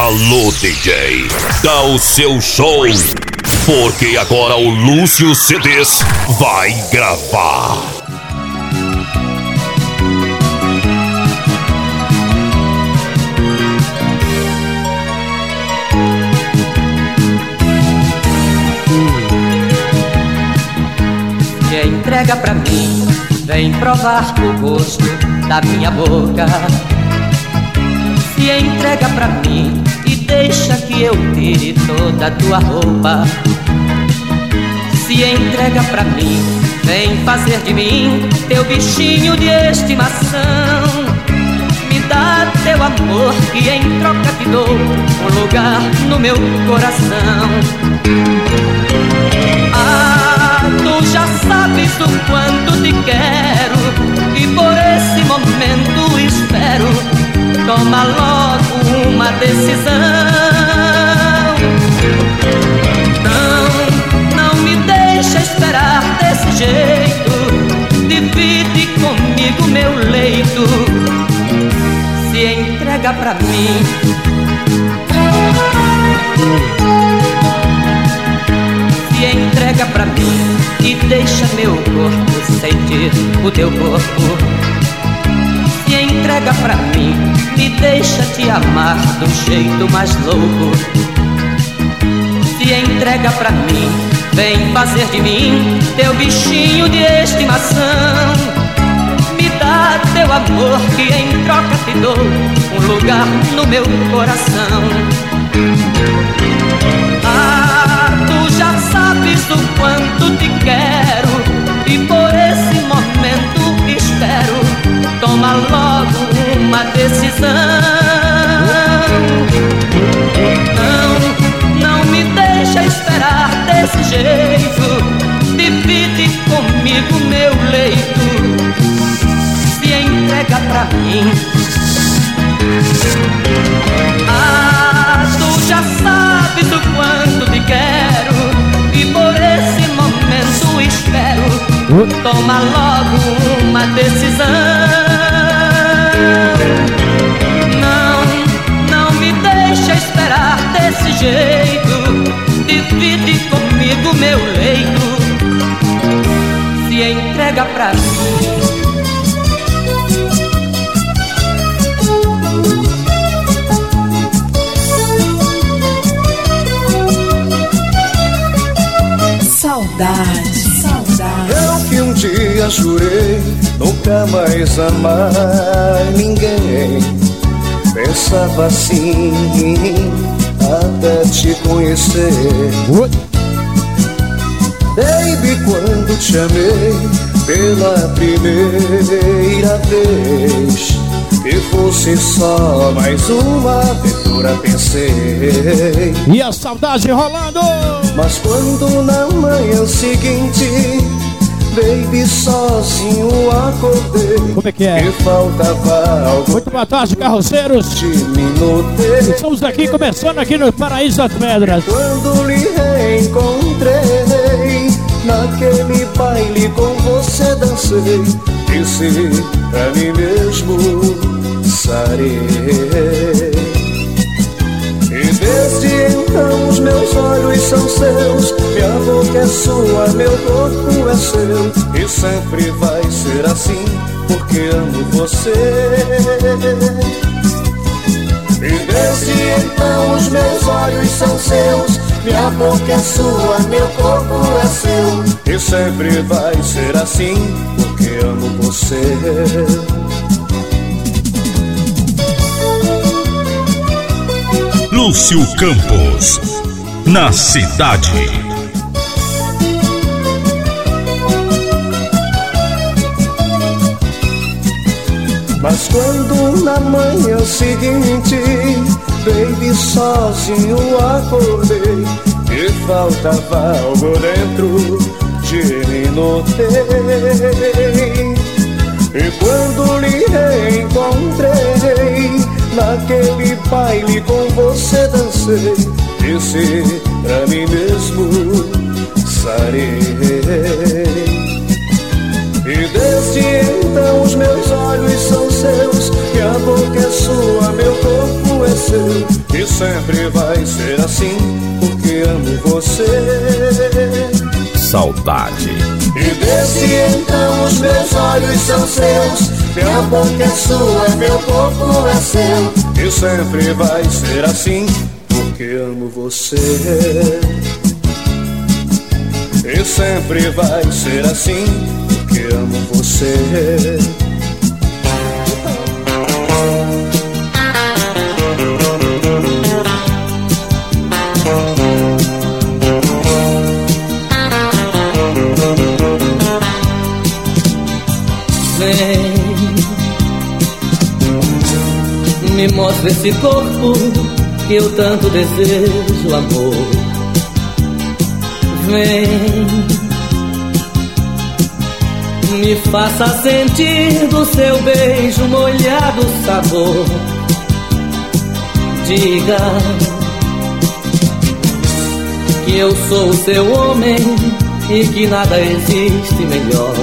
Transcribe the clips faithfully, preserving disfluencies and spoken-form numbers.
Alô, D J, dá o seu show, porque agora o Lúcio C Ds vai gravar. Que entrega pra mim, vem provar o gosto da minha boca. Se entrega pra mim e deixa que eu tire toda a tua roupa. Se entrega pra mim, vem fazer de mim teu bichinho de estimação. Me dá teu amor que em troca te dou um lugar no meu coração. Ah, tu já sabes o quanto te quero e por esse momento espero. Toma logo uma decisão. Não, não me deixa esperar desse jeito. Divide comigo meu leito. Se entrega pra mim. Se entrega pra mim e deixa meu corpo sentir o teu corpo. Se entrega pra mim e deixa te amar do jeito mais louco. Se entrega pra mim, vem fazer de mim teu bichinho de estimação. Me dá teu amor que em troca te dou um lugar no meu coração. Ah, tu já sabes o quanto te quero e por esse momento espero. Toma logo uma decisão. Não, não me deixa esperar desse jeito. Divide comigo meu leito. Se entrega pra mim. Ah, tu já sabes o quanto te quero e por esse momento espero. Toma logo uma decisão. Não, não me deixa esperar desse jeito. Divide comigo meu leito. Se entrega pra mim. Saudade, saudade. Eu que um dia jurei nunca mais amar ninguém. Pensava assim até te conhecer. Baby, quando te amei pela primeira vez, que fosse só mais uma aventura, pensei. E a saudade rolando. Mas quando na manhã seguinte, baby, sozinho acordei. Como é que é? Que faltava algo. Muito boa tarde, carroceiros. Estamos aqui, começando aqui no Paraíso das Pedras. Quando lhe reencontrei, naquele baile com você dancei. Disse pra mim mesmo, sarei. E desde então os meus olhos são seus, minha boca é sua, meu corpo é seu. E sempre vai ser assim, porque amo você. E desde então os meus olhos são seus, minha boca é sua, meu corpo é seu. E sempre vai ser assim, porque amo você. Lúcio Campos, na cidade. Mas quando na manhã seguinte, baby, sozinho acordei, e faltava algo dentro de mim, notei. E quando lhe reencontrei, naquele baile com você dancei. Disse pra mim mesmo, sarei. E desde então os meus olhos são seus, minha boca é sua, meu corpo é seu. E sempre sempre vai ser assim, porque amo você. Saudade. E desde então os meus olhos são seus, minha boca é sua, meu corpo é seu. E sempre vai ser assim, porque amo você. E sempre vai ser assim, porque amo você. Vem, me mostra esse corpo que eu tanto desejo, amor. Vem, me faça sentir do seu beijo molhado sabor. Diga que eu sou o seu homem e que nada existe melhor.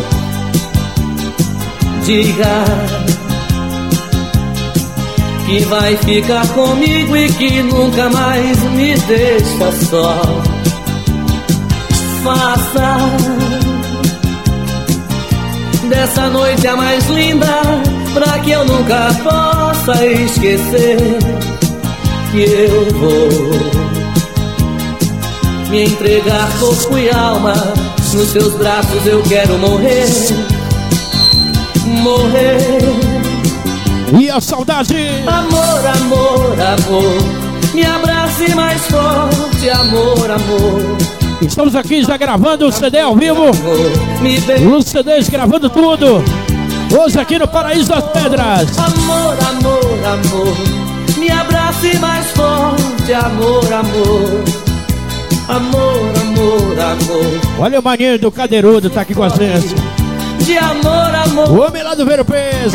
Diga que vai ficar comigo e que nunca mais me deixa só. Faça dessa noite a mais linda, pra que eu nunca possa esquecer que eu vou me entregar corpo e alma. Nos seus braços eu quero morrer, morrer. E a saudade? Amor, amor, amor, me abrace mais forte, amor, amor. Estamos aqui já gravando o C D ao vivo. Os C Ds gravando tudo. Hoje aqui no Paraíso das Pedras. Amor, amor, amor, me abrace mais forte, amor, amor. Amor, amor, amor. Olha o maninho do Cadeirudo, tá aqui com a gente. De amor, amor. O homem lá do Ver o Peso.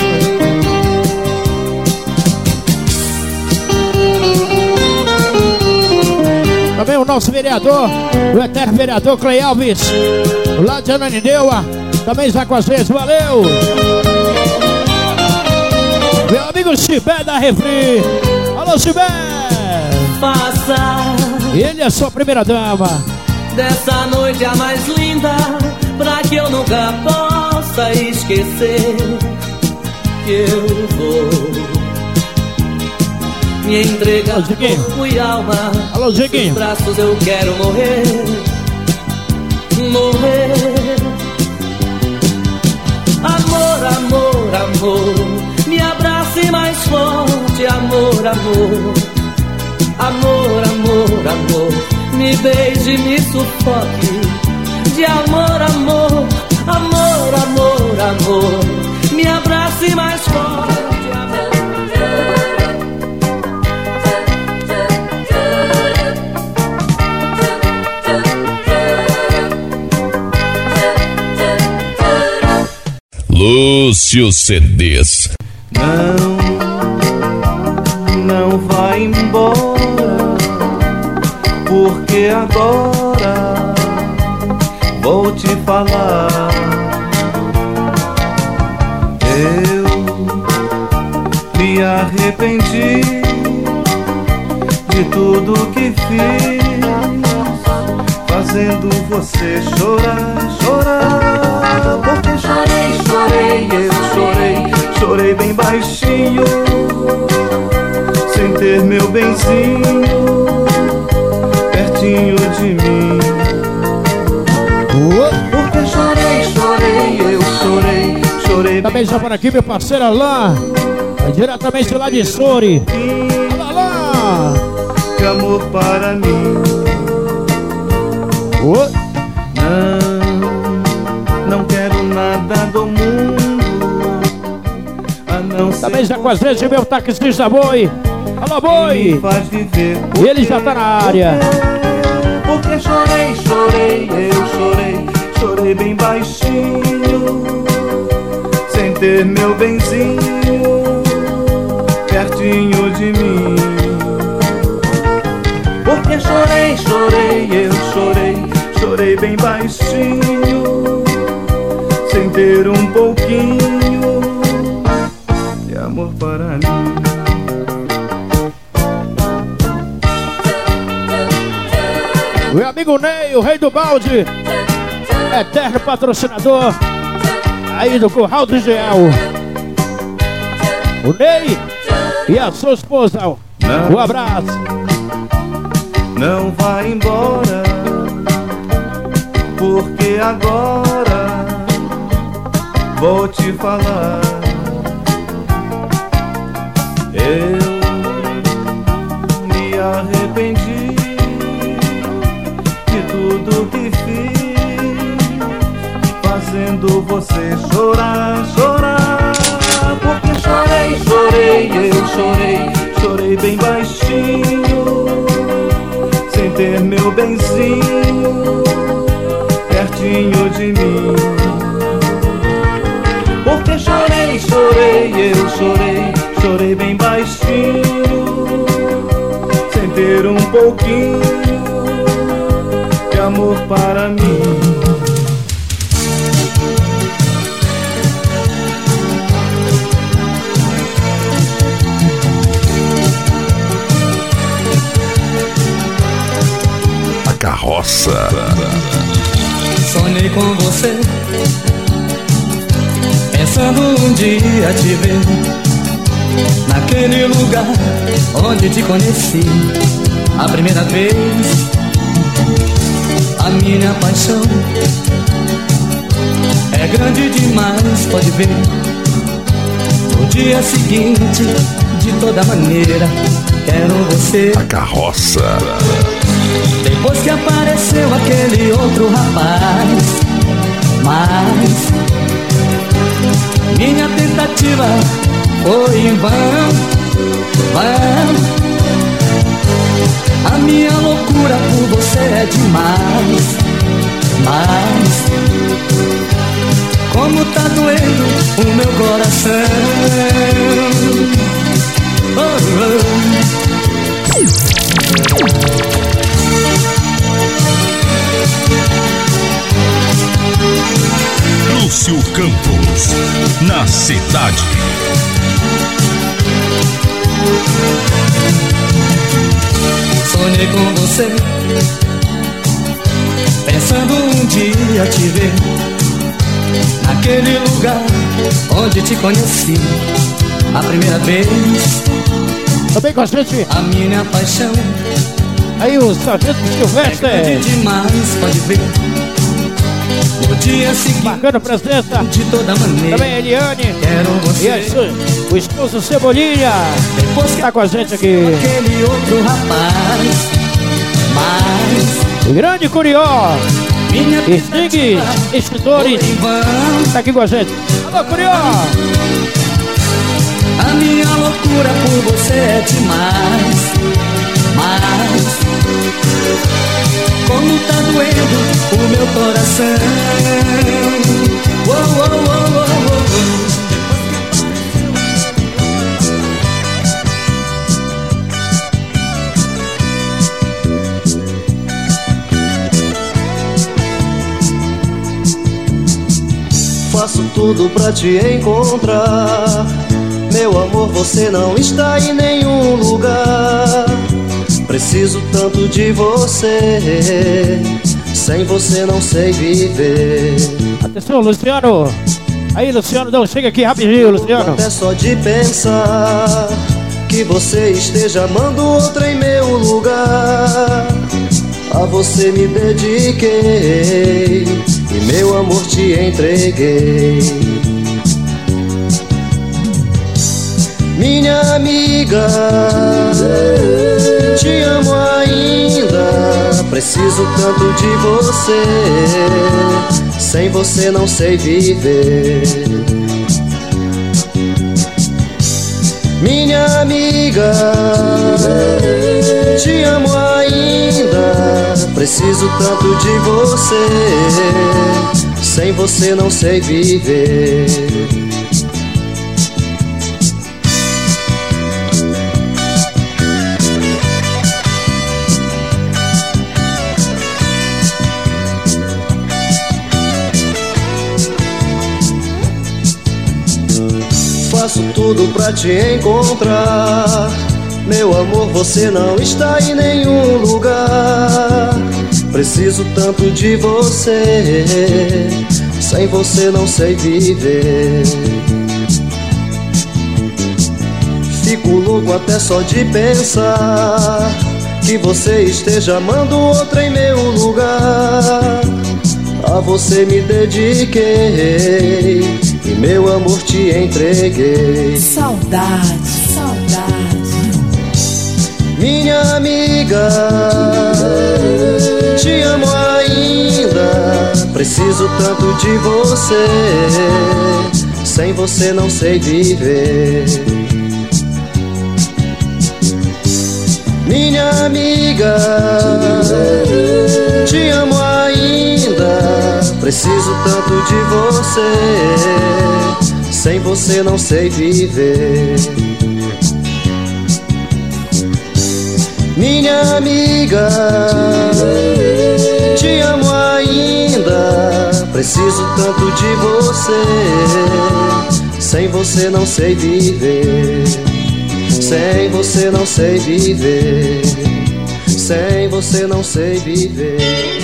Também o nosso vereador, o eterno vereador Clay Alves, lá de Ananindeua, também está com a gente, valeu! Meu amigo Chibé da Refri, alô Chibé! Faça ele é sua primeira dama dessa noite a mais linda, pra que eu nunca possa esquecer que eu vou me entregar corpo e alma. Alô, Diguinho. Nos braços eu quero morrer, morrer. Amor, amor, amor, me abrace mais forte, amor, amor. Amor, amor, amor, me beije, me sufoque. De amor, amor, amor, amor, amor, me abrace mais forte, amor. Lúcio C Ds. Não, não vai embora, porque agora vou te falar. Eu me arrependi de tudo que fiz, fazendo você chorar, chorar. Porque chorei, chorei, eu chorei, chorei bem baixinho, sem ter meu benzinho pertinho de mim. Porque chorei, chorei, eu chorei, chorei. Também já por aqui meu parceiro Alain, diretamente lá de Sori. Alain, que amor para mim. oh. Não, não quero nada do mundo, a não ser também já com a gente meu taxista Boi. Alô Boi, faz viver. e ele já tá na área. Porque chorei, chorei, eu chorei, chorei bem baixinho, sem ter meu benzinho pertinho de mim. Porque chorei, chorei, eu chorei, chorei bem baixinho, sem ter um pouquinho de amor para mim. Meu amigo Ney, o rei do balde, eterno patrocinador aí do Curral do Gel. O Ney e a sua esposa. Não, um abraço. Não vai embora, porque agora vou te falar. Eu me arrependi de tudo que fiz, fazendo você chorar, chorar. Porque chorei, chorei, eu chorei, chorei bem baixinho, sem ter meu benzinho pertinho de mim. Porque chorei, chorei, eu chorei, chorei bem baixinho, sem ter um pouquinho de amor para mim. Carroça. Sonhei com você, pensando um dia te ver naquele lugar onde te conheci a primeira vez. A minha paixão é grande demais, pode ver. No dia seguinte, de toda maneira, quero você. A Carroça. Depois que apareceu aquele outro rapaz, mas minha tentativa foi em vão, vão. A minha loucura por você é demais, mas como tá doendo o meu coração. Oh, oh. Lúcio Campos, na cidade. Sonhei com você, pensando um dia te ver naquele lugar onde te conheci a primeira vez. Também com a gente, a minha paixão aí o Sargento Silvestre é grande demais, pode ver. No dia seguinte, marcando presença de toda maneira, também a Eliane quero você. e a, o esposo Cebolinha. Depois que tá com a gente aqui aquele outro rapaz, mas o grande Curió, minha Stig, Extintores, tá aqui com a gente. Alô, Curió! A minha loucura por você é demais, mas como tá doendo o meu coração. Oh, oh, oh, oh, oh. Faço tudo pra te encontrar. Meu amor, você não está em nenhum lugar. Preciso tanto de você, sem você não sei viver. Atenção, Luciano. Aí, Luciano, não, chega aqui rapidinho, Luciano. Até só de pensar que você esteja amando outra em meu lugar. A você me dediquei e meu amor te entreguei. Minha amiga, te amo ainda. Preciso tanto de você, sem você não sei viver. Minha amiga, te amo ainda. Preciso tanto de você, sem você não sei viver. Faço tudo pra te encontrar. Meu amor, você não está em nenhum lugar. Preciso tanto de você, sem você não sei viver. Fico louco até só de pensar que você esteja amando outra em meu lugar. A você me dediquei e meu amor te entreguei. Saudade, saudade. Minha amiga, te amo ainda. Preciso tanto de você, sem você não sei viver. Minha amiga, te amo ainda. Preciso tanto de você, sem você não sei viver. Minha amiga, te amo ainda. Preciso tanto de você, sem você não sei viver. Sem você não sei viver. Sem você não sei viver.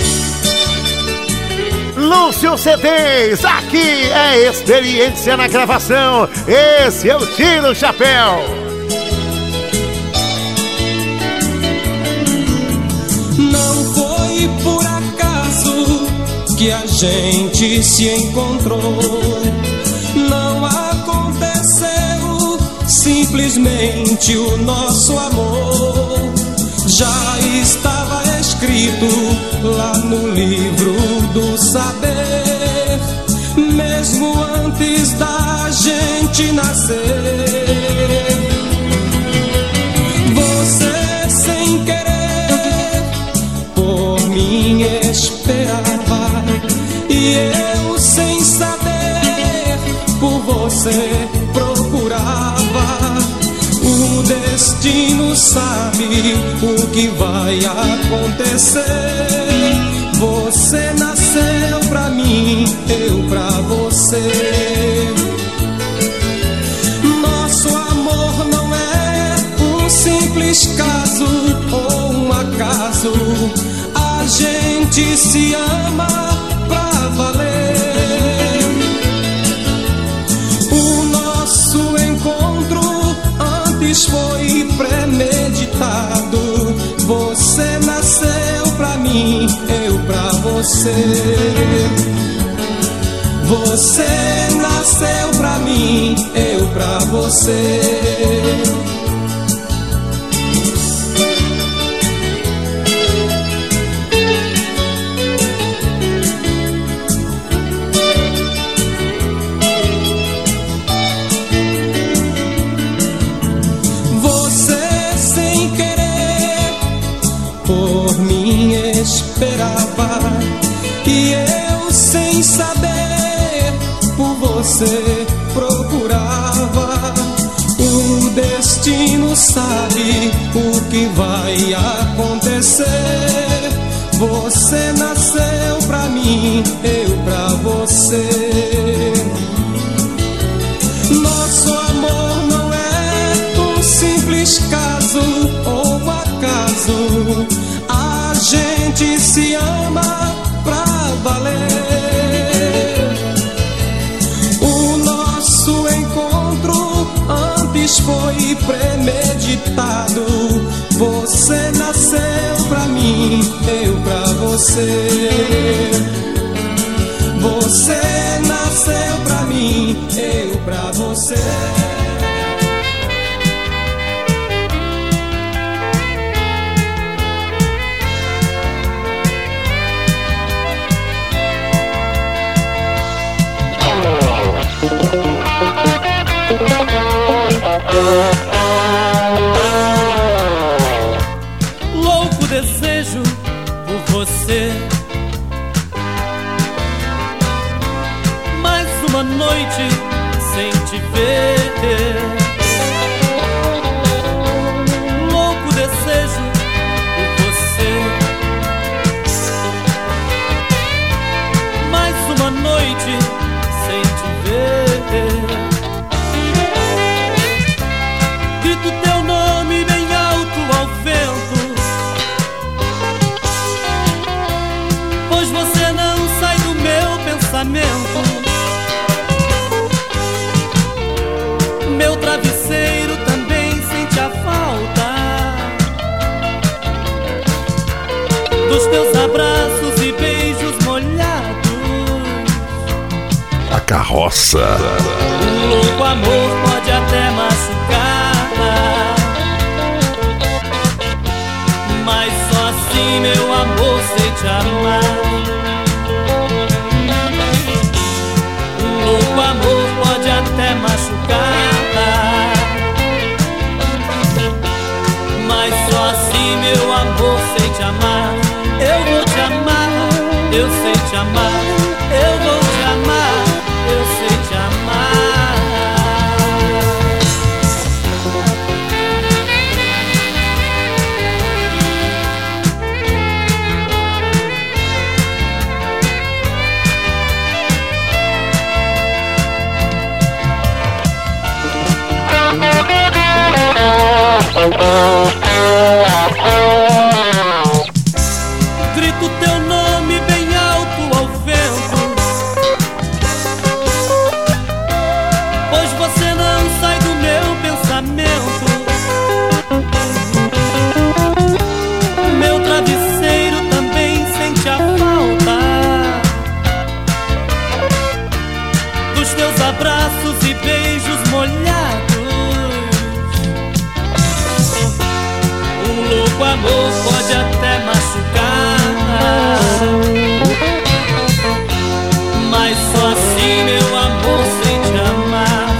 Lúcio C Ds, aqui é experiência na gravação. Esse eu tiro o chapéu. Não foi por acaso que a gente se encontrou. Não aconteceu simplesmente o nosso amor. Já estava escrito lá no livro do saber, mesmo antes da gente nascer. Você sem querer por mim esperava, e eu sem saber por você procurava. O destino sabe o que vai acontecer. Você nasceu pra mim, eu pra você. Nosso amor não é um simples caso ou um acaso. A gente se ama pra valer. O nosso encontro antes foi premeditado. Você nasceu pra mim, eu pra você. Você nasceu pra mim, eu pra você. Esperava, e eu sem saber por você procurava. O destino sabe o que vai acontecer. Você nasceu pra mim, eu pra você. Nosso amor não é um simples caso ou acaso. A gente se ama pra valer. O nosso encontro antes foi premeditado. Você nasceu pra mim, eu pra você. Você nasceu pra mim, eu pra você. Louco desejo por você. Mais uma noite sem te ver. Louco desejo por você. Mais uma noite sem te ver. Grito teu nome bem alto ao vento. pensamento. Meu travesseiro também sente a falta dos teus abraços e beijos molhados. A carroça. Um louco amor pode até machucar, mas só assim, meu amor, sei te amar. Um louco amor pode até machucar, mas só assim, meu amor, sei te amar. Eu vou te amar, eu sei te amar. Eu vou te amar, eu sei te amar. Grito teu nome bem alto ao vento, pois você não sai do meu pensamento. Meu travesseiro também sente a falta dos teus abraços e beijos molhados. Um louco amor pode até machucar, mas só assim, meu amor, sei te amar.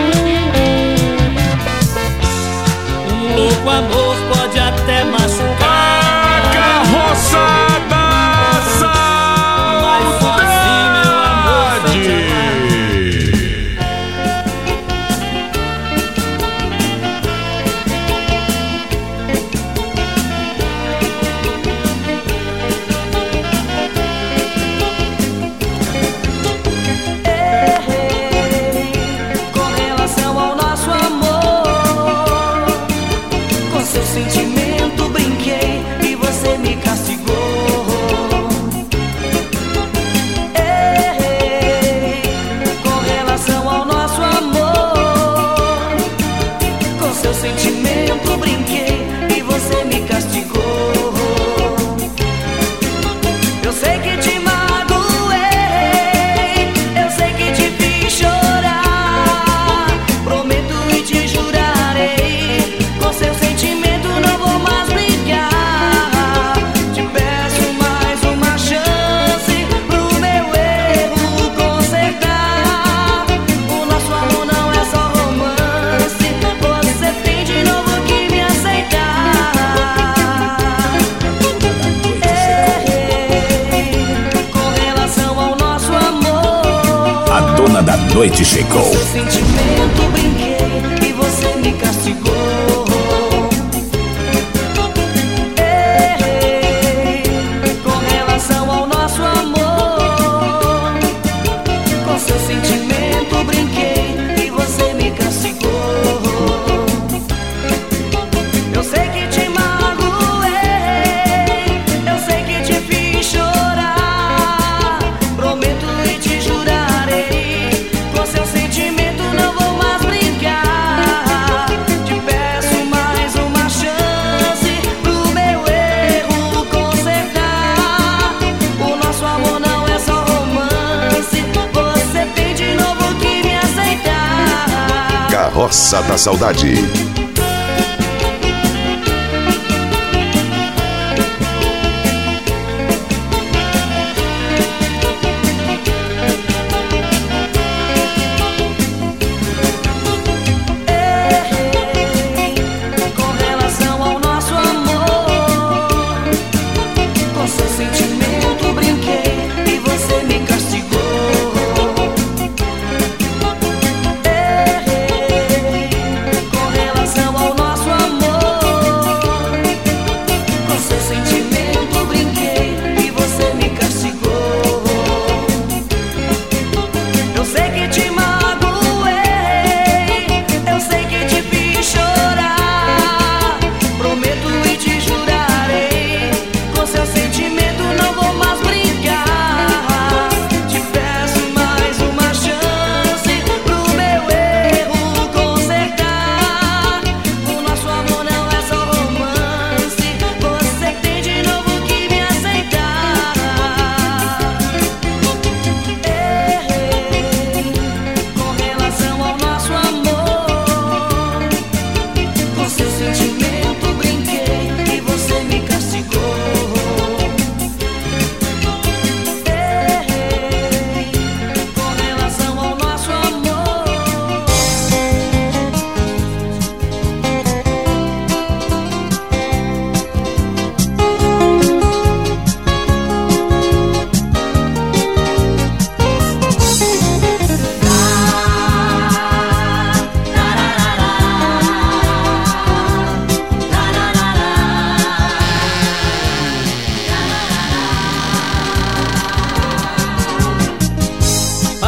Um louco amor pode até machucar. A carroça da saudade. Mas só assim, meu amor, sei te amar. Sentimento brinquei e você me castigou. Errei com relação ao nosso amor. Com seu sentimento brinquei e você me castigou. Eu sei que te magoei, eu sei que te fiz chorar. Prometo e te jurarei, com seu sentimento não vou mais brigar. Te peço mais uma chance pro meu erro consertar. O nosso amor não é só romance, você tem de novo que me aceitar. Errei com relação ao nosso amor. A dona da noite chegou. Com seu sentimento brinquei e você me castigou. Sentimento brinquei e você me castigou. Eu sei que te magoei, eu sei que te fiz chorar. Prometo e te jurarei, com seu sentimento não vou mais brincar. Te peço mais uma chance pro meu erro consertar. O nosso amor não é só romance, você tem de novo que me aceitar. Carroça da Saudade. Errei com relação ao nosso amor. Com seu sentimento brinquei e você me castigou. Errei com relação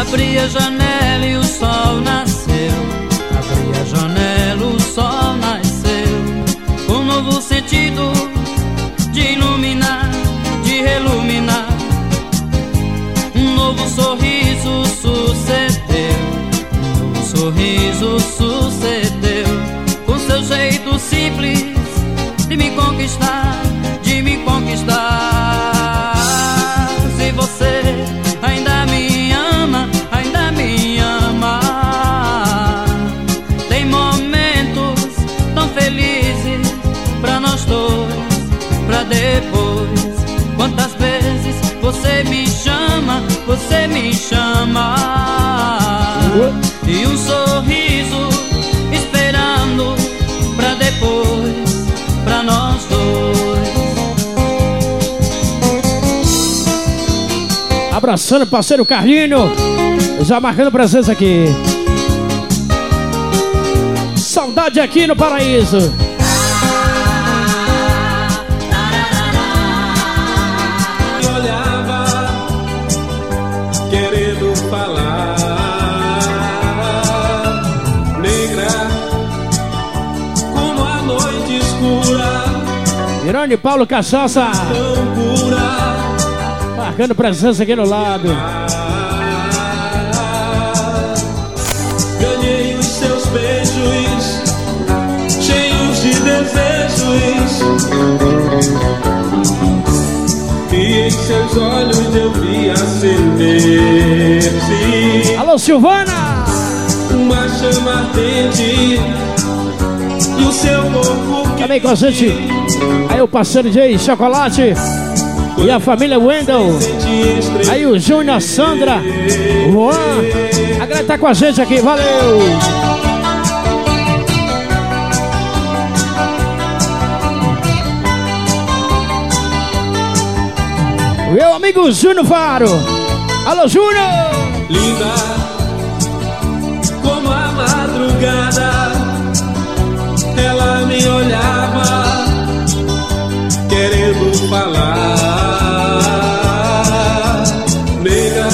Abri a janela e o sol nasceu. Abri a janela, o sol nasceu. Com um novo sentido de iluminar, de reluminar. Um novo sorriso sucedeu. Um novo sorriso sucedeu. Com seu jeito simples de me conquistar, de me conquistar. Se você ainda me ama, ainda me ama. Tem momentos tão felizes pra nós dois, pra depois. Quantas vezes você me chama, você me chama. E um sorriso esperando pra depois, pra nós dois. Abraçando o parceiro Carlinho, já marcando presença aqui. Saudade aqui no Paraíso. Olhava, querendo falar, negra, como a noite escura. Irone Paulo Cachaça, Tão pura, marcando presença aqui no lado. ganhei os seus beijos, cheios de desejos. E em seus olhos eu vi acender-se Alô, Silvana! uma chama ardente. E o seu corpo que Também com a gente, aí o parceiro Jay Chocolate e a família Wendell. sente estremecer. Aí o Júnior, a Sandra, o Juan. A galera tá com a gente aqui, valeu! Meu amigo Júnior Faro. Alô, Júnior! Linda como a madrugada, ela me olhava, querendo falar. Negra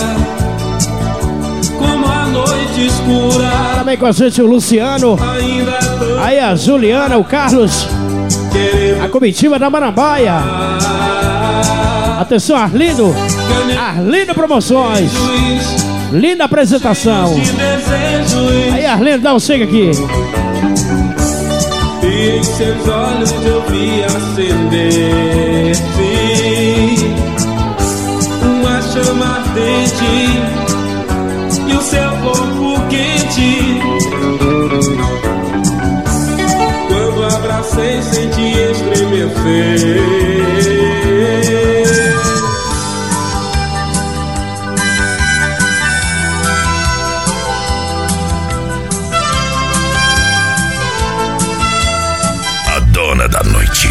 como a noite escura, Também com a gente o Luciano. ainda tô Aí a Juliana, o Carlos. querendo A comitiva da Marambaia. Atenção, Arlindo. Arlindo Promoções. Linda apresentação. de desejos. Aí, Arlindo, dá um chega aqui. E em seus olhos eu vi acender-se uma chama ardente. E o seu corpo quente, quando abracei senti estremecer. A dona da noite.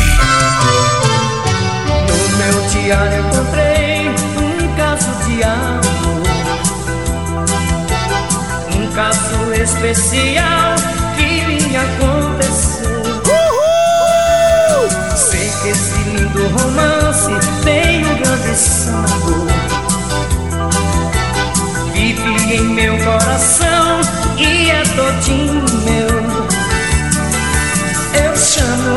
No meu diário encontrei um caso de amor, um caso especial que me aconteceu. Sei que esse lindo romance tem um grande sabor, vive em meu coração e é todinho meu. Eu chamo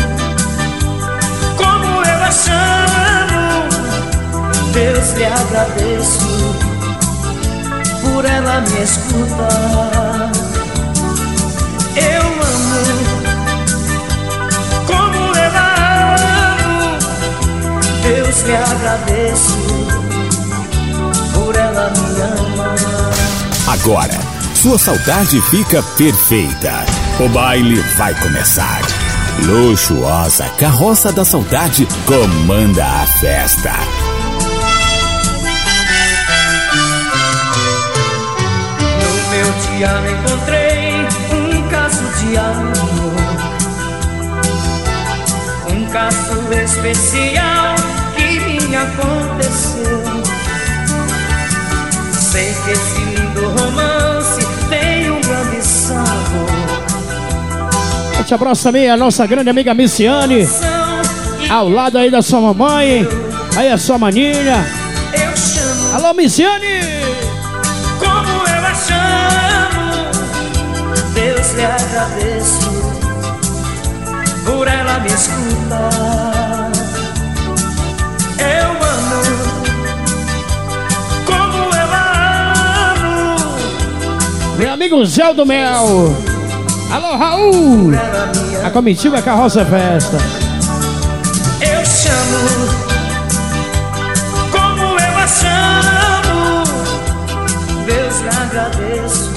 como eu a chamo, Deus lhe agradeço por ela me escutar. Eu amo como eu a amo, Deus lhe agradeço por ela me amar. Agora, sua saudade fica perfeita. O baile vai começar. Luxuosa Carroça da Saudade comanda a festa. No meu diário encontrei um caso de amor, um caso especial que me aconteceu. Sei que esse lindo romance tem um grande sabor. Forte abraço também a nossa grande amiga Missiane, ao lado aí da sua mamãe, aí a sua maninha. Eu chamo Alô, Missiane! como por ela me escuta. Eu amo como ela amo. Meu amigo Zé do Mel. Alô, Raul. A comitiva Carroça Festa. Eu chamo como eu a chamo. Deus lhe agradeço.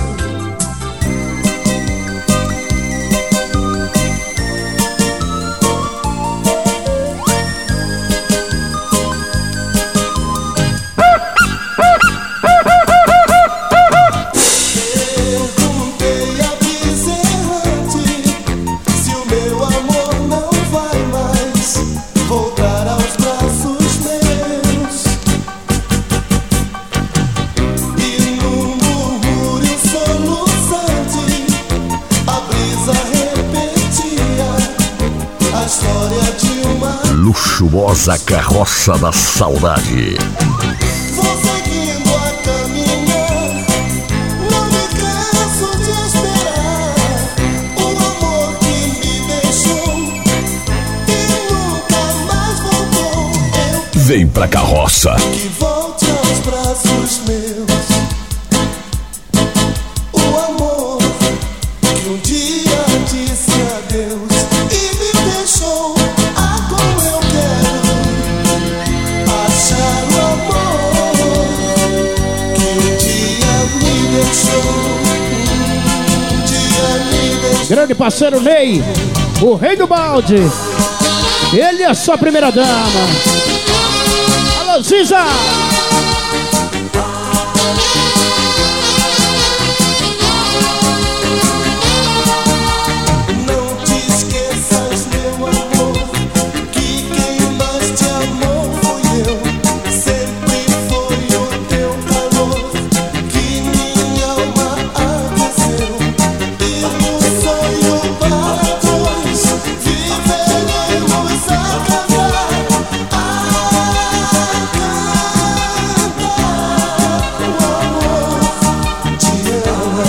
Luxuosa Carroça da Saudade. Vou seguindo a caminhar, não me canso de esperar o amor que me deixou e nunca mais voltou. Eu Vem pra Carroça. que volte aos braços meus, o amor que um dia disse adeus e me deixou. Grande parceiro Ney, o rei do balde. Ele é a sua primeira dama. Alô, Ziza! Não te esqueças, meu amor, que quem mais te amou fui eu. Sempre foi o teu calor que minha alma aqueceu. E no sonho para dois viveremos a cantar, a cantar. O amor te ama.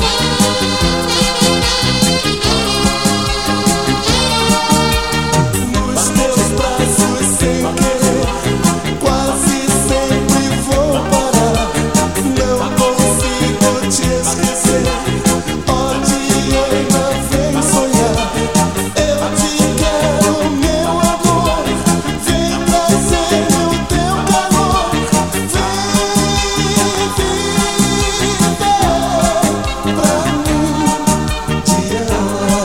Nos teus braços sem querer, quase sempre vou parar. Não consigo te esquecer, ó Diana, vem sonhar. Eu te quero, meu amor, vem trazer o teu calor. Vem viver pra mim, Diana.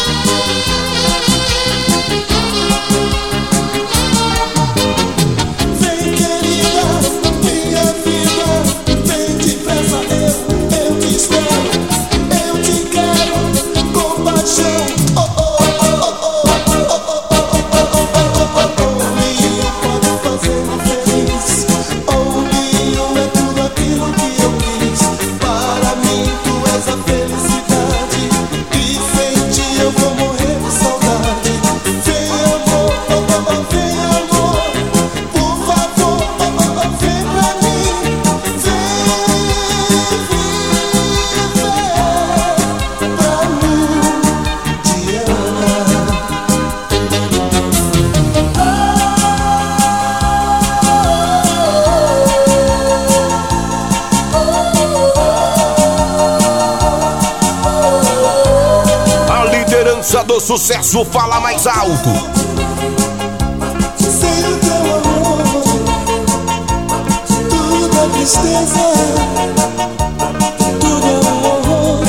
Vem, querida, minha vida, vem depressa, eu, eu te espero, eu te quero com paixão. Oh, oh, oh, oh, oh, oh, oh, oh, oh, oh, Minho pode fazer-me feliz. Oh, Minho é tudo aquilo que eu quis. Para mim tu és a felicidade e sem ti eu vou morrer de saudade. Vem, amor, oh, oh, oh, vem, amor, por favor, oh, oh, oh, vem pra mim. Vem viver pra mim, Diana. A liderança do sucesso fala mais alto. Sem o teu amor, tudo é tristeza, tudo é horror.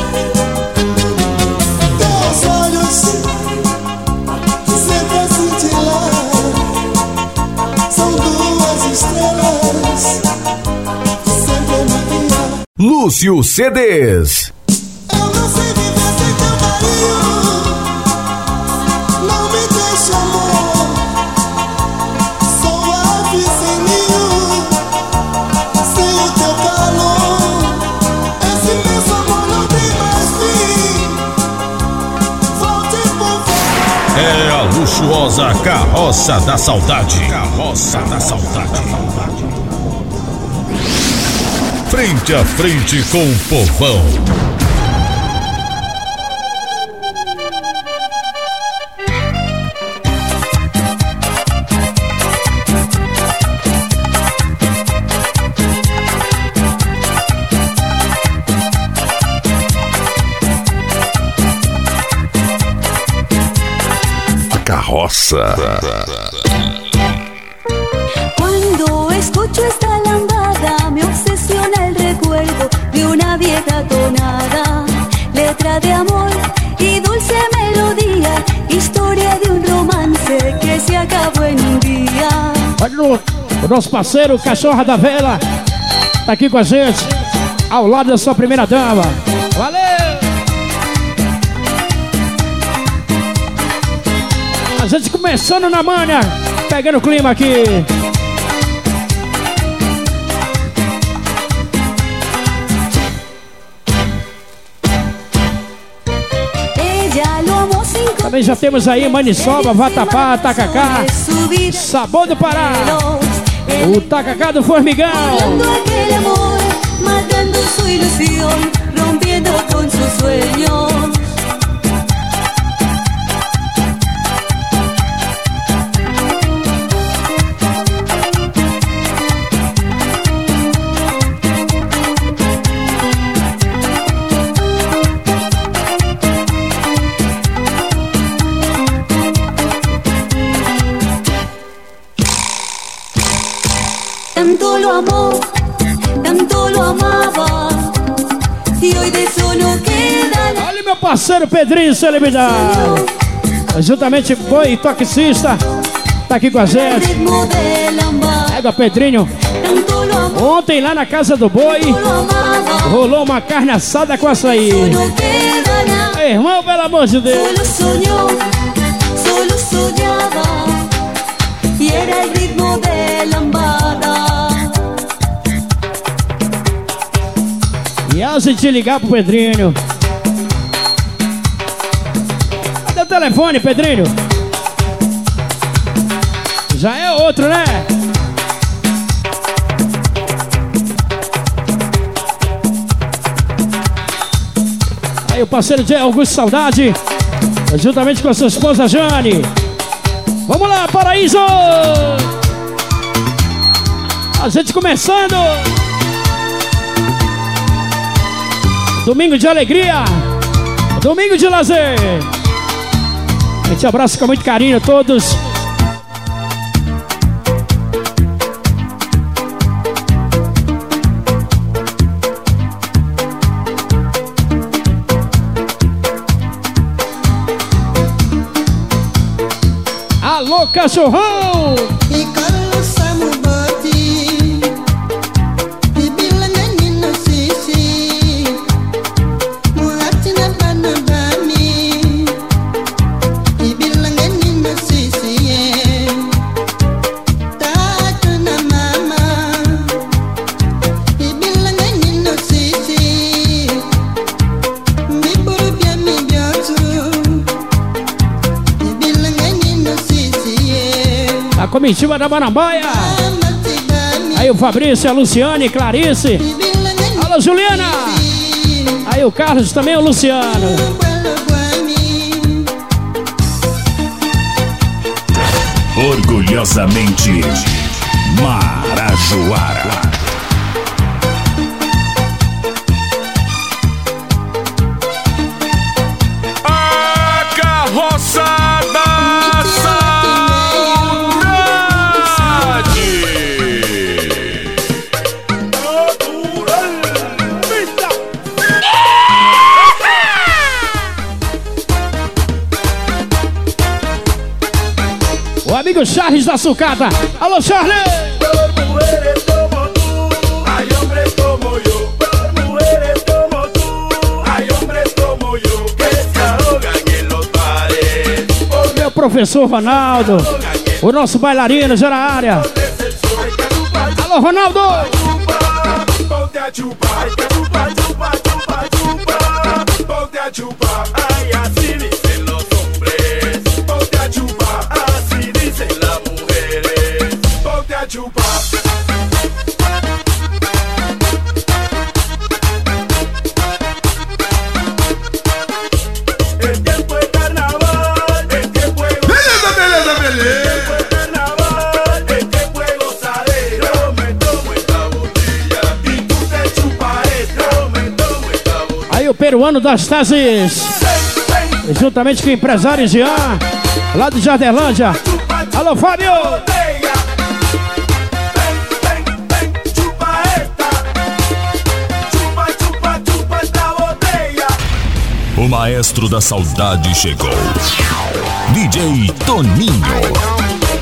Teus olhos sempre a cintilar, são duas estrelas, sempre a me guiar. Lúcio C Ds. Eu não sei viver sem teu carinho, não me deixe, amor, sou ave sem ninho, sem o teu calor, esse imenso amor não tem mais fim. Volte por favor. É a luxuosa Carroça da Saudade. Carroça da Saudade. Frente a frente com o povão. Carroça. Cuando escucho esta lambada me obsesiona el recuerdo de una vieja tonada, letra de amor y dulce melodía, historia de un romance que se acabou em um dia. Olha o, o nosso parceiro Cachorra da Vela tá aqui com a gente, ao lado da sua primeira dama. Valeu! A gente começando na manha, pegando o clima aqui. Também já temos aí Maniçoba, Vatapá, Tacacá, Sabor do Pará, o Tacacá do Formigão. Matando su ilusión, rompiendo con sus sueños. Tanto lo amó, tanto lo amava, e hoje de eso no queda. Olha meu parceiro Pedrinho Celebridade, juntamente Boi e Toxista, tá aqui com a gente. Pega Pedrinho. Ontem lá na casa do Boi rolou uma carne assada com açaí. Irmão, pelo amor de Deus. Solo soñó, solo soñaba, y era el ritmo de lambada. E a gente ligar pro Pedrinho. Cadê o telefone, Pedrinho? Já é outro, né? Aí o parceiro de Augusto Saudade, juntamente com a sua esposa Jane. Vamos lá, Paraíso! A gente começando. Domingo de alegria, domingo de lazer. A gente abraça com muito carinho a todos. Alô, cachorrão! Comitiva da Banambaia. Aí o Fabrício, a Luciane, Clarice. Alô, Juliana. Aí o Carlos também, o Luciano. Orgulhosamente Marajoara. A carroça da amigo Charles da Sucata. Alô, Charles! Meu professor Ronaldo, o nosso bailarino já na área. Alô, Ronaldo! Peruano das Tazes, juntamente com o empresário Jean, lá de Jardelândia. Alô, Fábio! O maestro da saudade chegou. D J Toninho.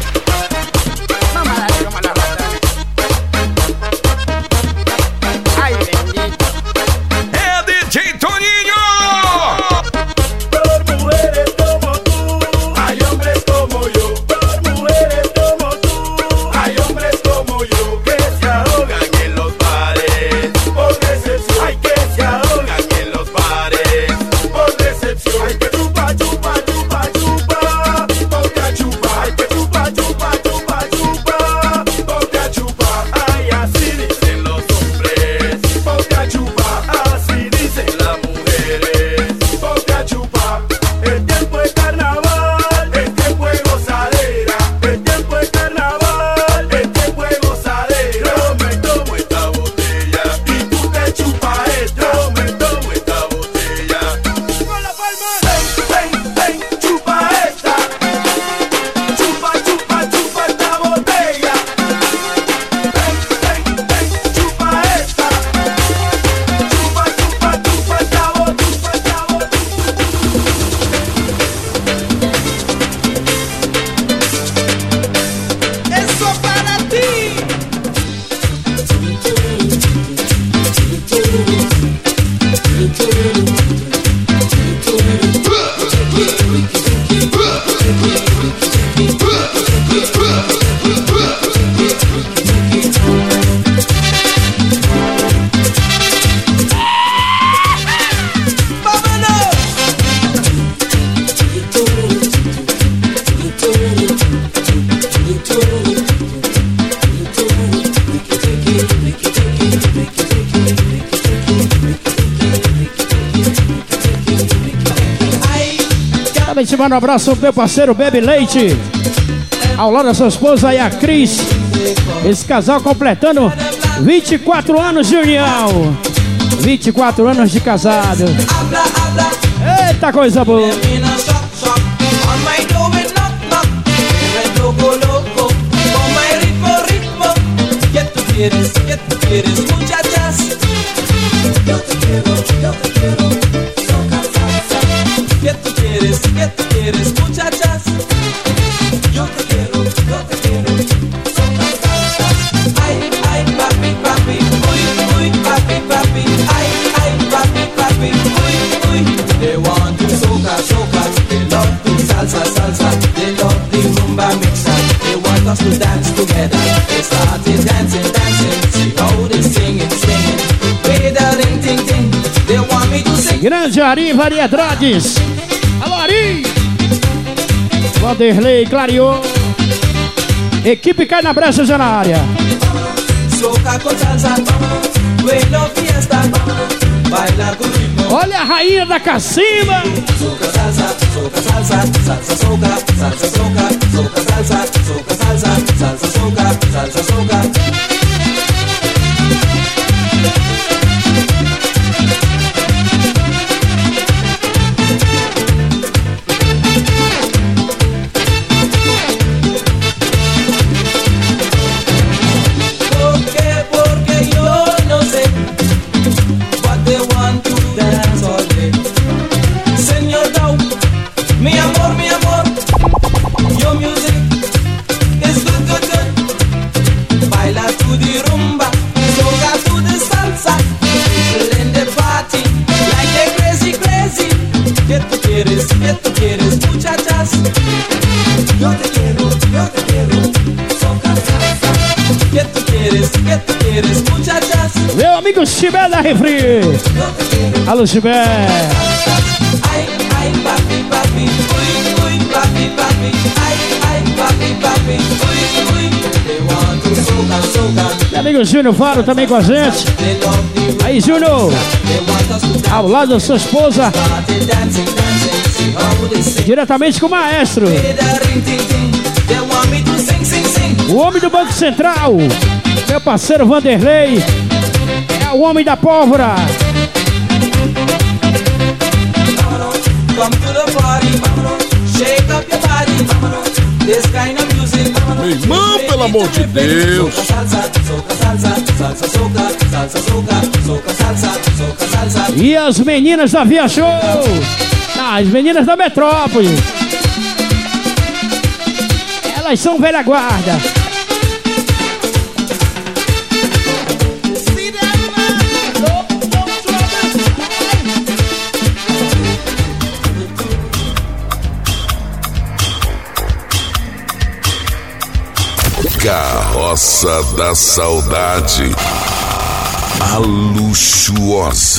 Te mando um abraço pro meu parceiro Baby Leite, ao lado da sua esposa e a Cris. Esse casal completando vinte e quatro anos de união, vinte e quatro anos de casado. Eita coisa boa! ¿Qué tú quieres, muchachas? Yo te quiero, yo te quiero, soca salsa. Ay, ay, papi, papi, uy, uy, papi, papi. Ay, ay, papi, papi, uy, uy. They want to soca, soca. They love to salsa, salsa. They love the rumba mixer. They want us to dance together. They started dancing, dancing. See how they sing it, sing it. Way the ring, ting, ting. They want me to sing. Grande Ari Variedades. Alô, Ari! Vanderlei clareou. Equipe cai na brecha já na área. Olha a rainha da cacimba. Soca salsa, soca salsa, salsa soca, salsa soca, soca salsa, soca salsa, salsa soca, salsa soca. Meu amigo Chibé da Refri. Alô, Chibé. Ai, ai, papi, papi, ui, ui, papi, papi. Ai, ai, papi, papi, ui, ui. They want to soca, soca. Meu amigo Júnior Faro também com a gente. Aí, Júnior. Ao lado da sua esposa. Diretamente com o maestro. O homem do Banco Central. Meu parceiro Vanderlei. É o homem da pólvora. Come to the party, shake up your body. This kind of music. Meu irmão, pelo amor de Deus. Salsa, soca salsa, salsa soca, salsa soca, soca salsa, soca salsa. E as meninas da Via Show. Ah, as meninas da Metrópole. Elas são velha guarda. Carroça da Saudade, a luxuosa.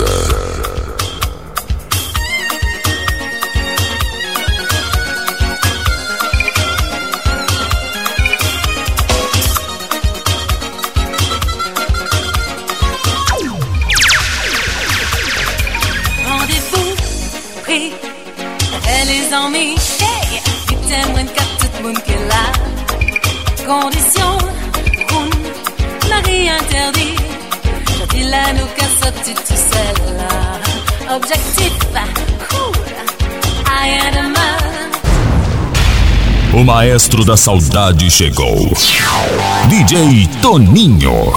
Rendez-vous pris, elle est en mi. Hey, tu t'aimerais qu'à tout le monde qu'elle a. Condition, un, n'a rien interdit. Je dis là, nous qu'à sortir tout seul. Objectif, cool, rien de mal. O maestro da saudade chegou. D J Toninho.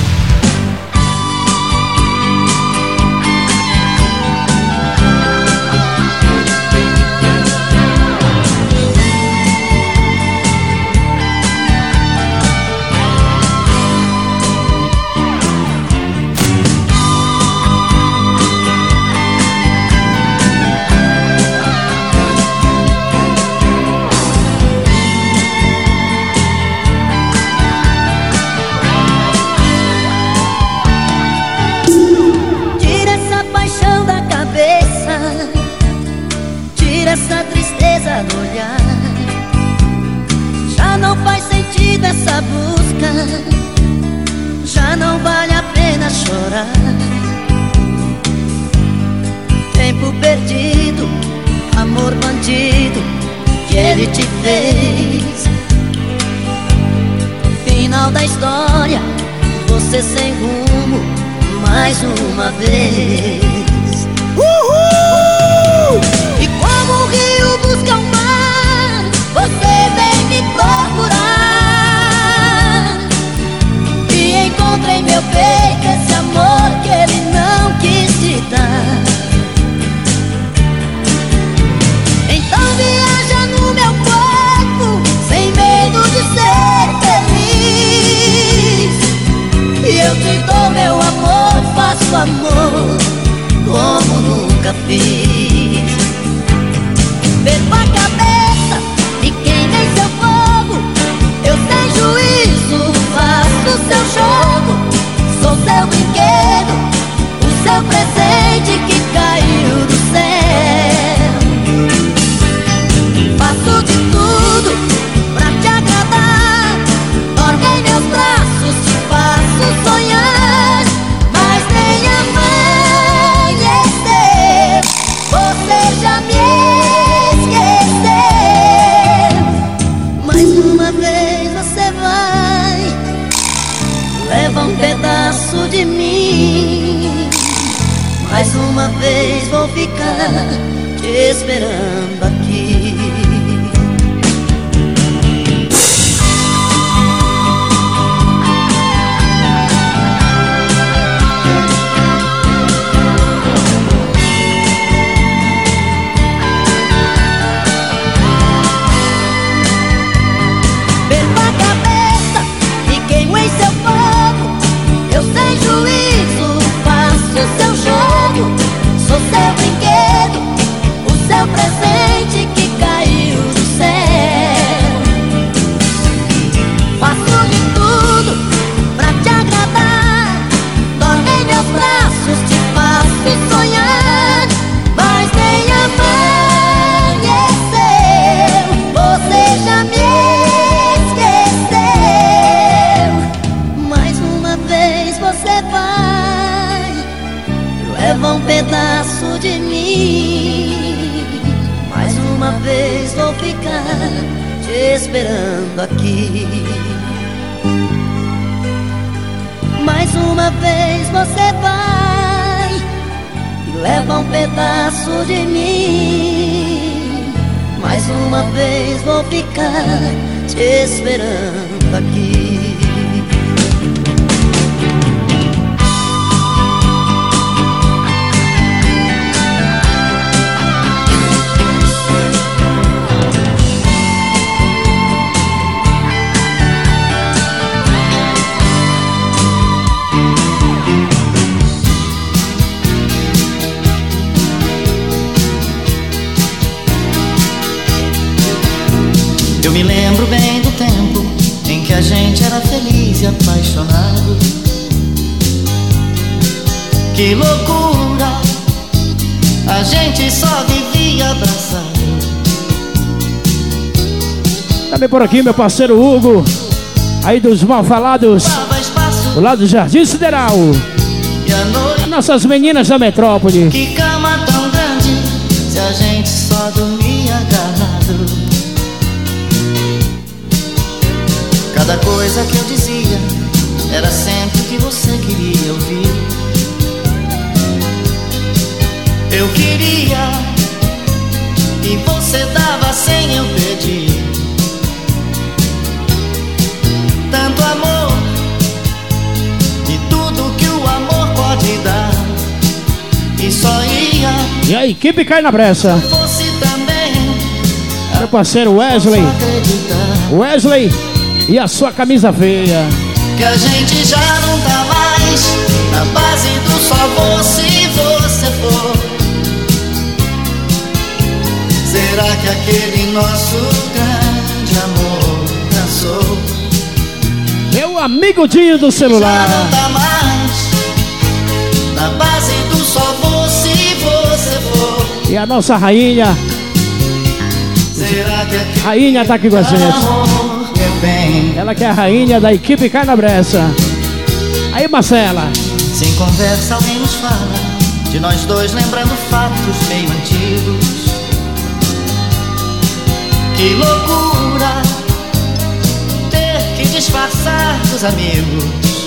Essa tristeza do olhar, já não faz sentido essa busca, já não vale a pena chorar. Tempo perdido, amor bandido, que ele te fez. Final da história, você sem rumo, mais uma vez. Uhul! E como o rio busca o mar, você vem me procurar. E encontra em meu peito esse amor que ele não quis te dar. Então viaja no meu corpo, sem medo de ser feliz. E eu te dou meu amor, faço amor como nunca fiz. Perco a cabeça de quem vem seu fogo, eu sem juízo faço seu jogo. Sou seu brinquedo, o seu presente que caiu do céu. Faço de tudo pra te agradar, dorme em meus braços, te faço sonhar. Mas nem amanhecer, você já me leva um pedaço de mim. Mais uma vez vou ficar te esperando aqui. Sou seu brinquedo, o seu presente que caiu do céu. Faço de tudo pra te agradar, dorme em meus braços, te faço sonhar. Mas nem amanheceu, você já me esqueceu. Mais uma vez você vai, leva um pedaço de mim. Mais uma vez vou ficar te esperando aqui. Mais uma vez você vai e leva um pedaço de mim. Mais uma vez vou ficar te esperando aqui. Eu me lembro bem do tempo em que a gente era feliz e apaixonado. Que loucura, a gente só vivia abraçado. Também por aqui meu parceiro Hugo, aí dos Mal Falados, do lado do Jardim Sideral. Nossas meninas da metrópole. Que cama tão grande, se a gente só dormia agarrado. Cada coisa que eu dizia era sempre o que você queria ouvir. Eu queria e você dava sem eu pedir. Tanto amor e tudo que o amor pode dar. E só ia. E a equipe cai na brecha. Fosse também meu parceiro Wesley. Wesley e a sua camisa feia. Que a gente já não tá mais na base do só vou se você for. Será que aquele nosso grande amor cansou? Meu amigo Dinho do celular. Já não tá mais na base do só vou se você for. E a nossa rainha. Será que aquele rainha tá aqui com a gente. amor é bem? Ela que é a rainha da equipe Cai na Brecha. Aí, Marcela. Sem conversa alguém nos fala de nós dois lembrando fatos meio antigos. Que loucura ter que disfarçar dos amigos.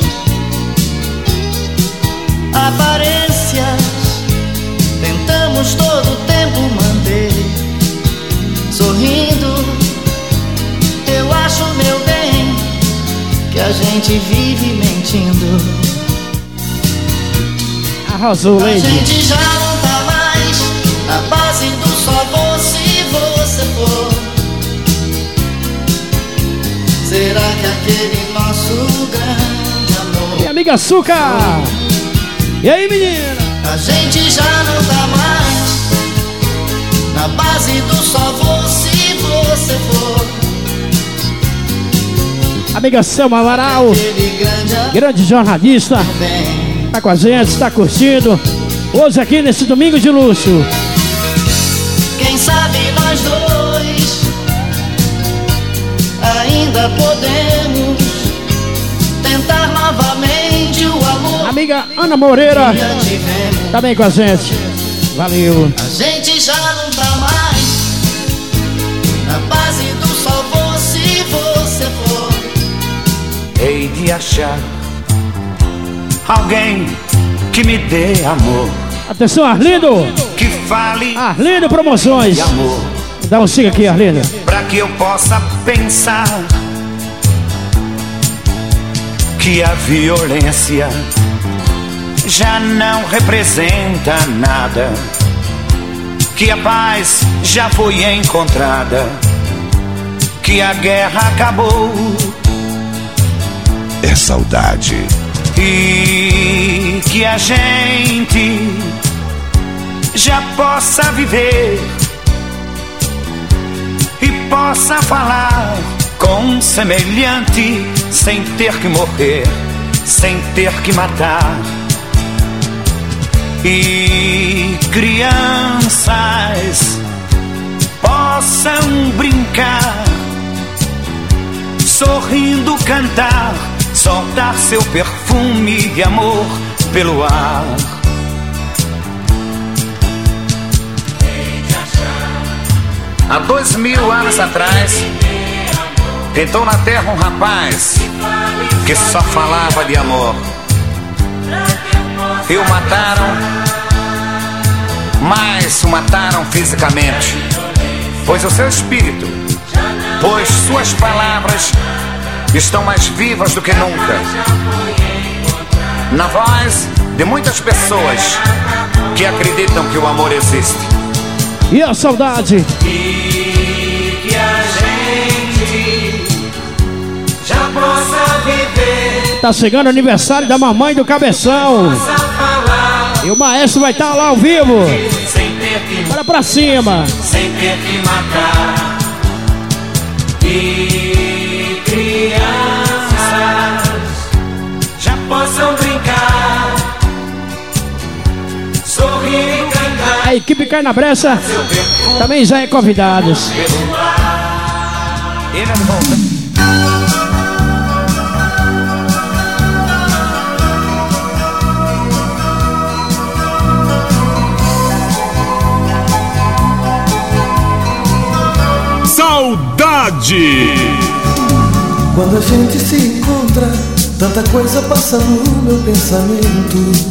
Aparências tentamos todo o tempo manter. Sorrindo, eu acho, meu bem, que a gente vive mentindo. Arrasou, A Lady. gente já não tá mais na base do só vou se você for. Será que aquele nosso grande amor? Minha amiga Açúcar. E aí, menina? A gente já não tá mais na base do só vou se você for. Amiga Selma Amaral, grande jornalista, tá com a gente, tá curtindo. Hoje aqui nesse domingo de luxo. Quem sabe nós dois ainda podemos tentar novamente o amor. Amiga Ana Moreira, tá bem com a gente. Valeu. A gente já não tá mais na base do só vou se você for. Hei de achar alguém que me dê amor. Atenção, Arlindo. Que fale Arlindo Promoções. de amor. Dá um siga aqui, Arlindo. Pra que eu possa pensar que a violência já não representa nada, que a paz já foi encontrada, que a guerra acabou. É saudade. E que a gente já possa viver e possa falar com um semelhante sem ter que morrer, sem ter que matar. E crianças possam brincar, sorrindo cantar, soltar seu perfume de amor pelo ar. Há dois mil anos atrás, entrou na terra um rapaz que só falava de amor. E o mataram, mas o mataram fisicamente. pois o seu espírito, pois suas palavras estão mais vivas do que nunca. Na voz de muitas pessoas que acreditam que o amor existe. E a saudade? E que a gente já possa viver. Tá chegando o aniversário da mamãe do Cabeção. E o maestro vai estar lá ao vivo. Sem ter que, bora pra cima. Sem ter que matar. E crianças já possam brincar, sorrir e cantar. A equipe Cai na Brecha também já é convidados. Ele é volta. Saudade. Quando a gente se encontra, tanta coisa passa no meu pensamento.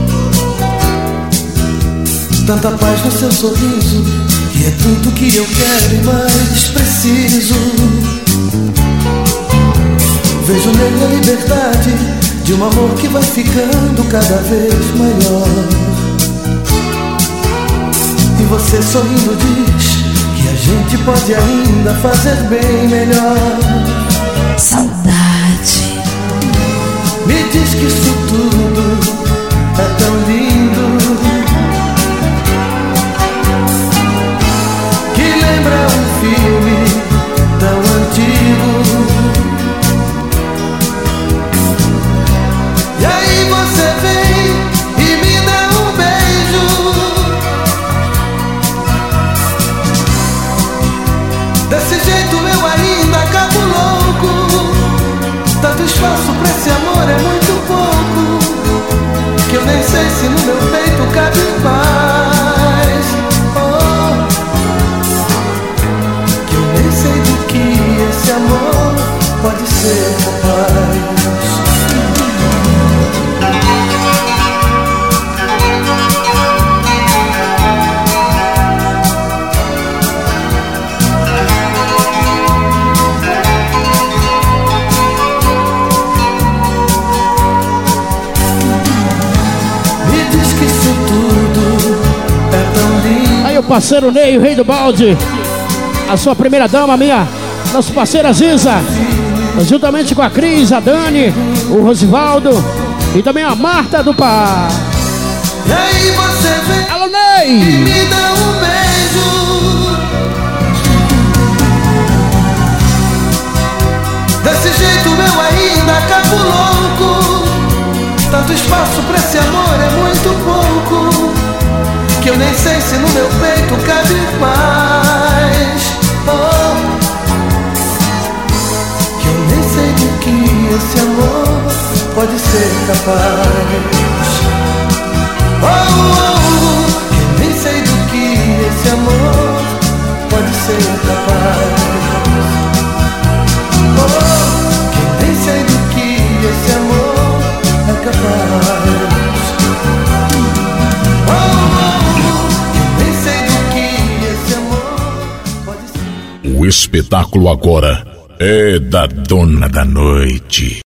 Tanta paz no seu sorriso, que é tudo que eu quero e mais preciso. Vejo nele a liberdade de um amor que vai ficando cada vez maior. E você sorrindo diz que a gente pode ainda fazer bem melhor. Saudade. Me diz que isso tudo é tão lindo, que lembra um filme tão antigo. E aí você vem e me dá um beijo. Desse jeito eu ainda acabo louco. Tanto espaço pra esse amor é muito pouco, que eu nem sei se no meu peito cabe paz. Oh, que eu nem sei do que esse amor pode ser capaz. Aí o parceiro Ney, o rei do balde. A sua primeira dama, minha nossa parceira Ziza, juntamente com a Cris, a Dani, o Rosivaldo e também a Marta do Pá. E aí você vem, alô Ney, e me dá um beijo. Desse jeito eu ainda acabo louco. Tanto espaço pra esse amor é muito pouco, que eu nem sei se no meu peito cabe mais. Oh, que eu nem sei do que esse amor pode ser capaz. Oh, oh, oh, que eu nem sei do que esse amor pode ser capaz. Oh, que eu nem sei do que esse amor é capaz. O espetáculo agora é da Dona da Noite.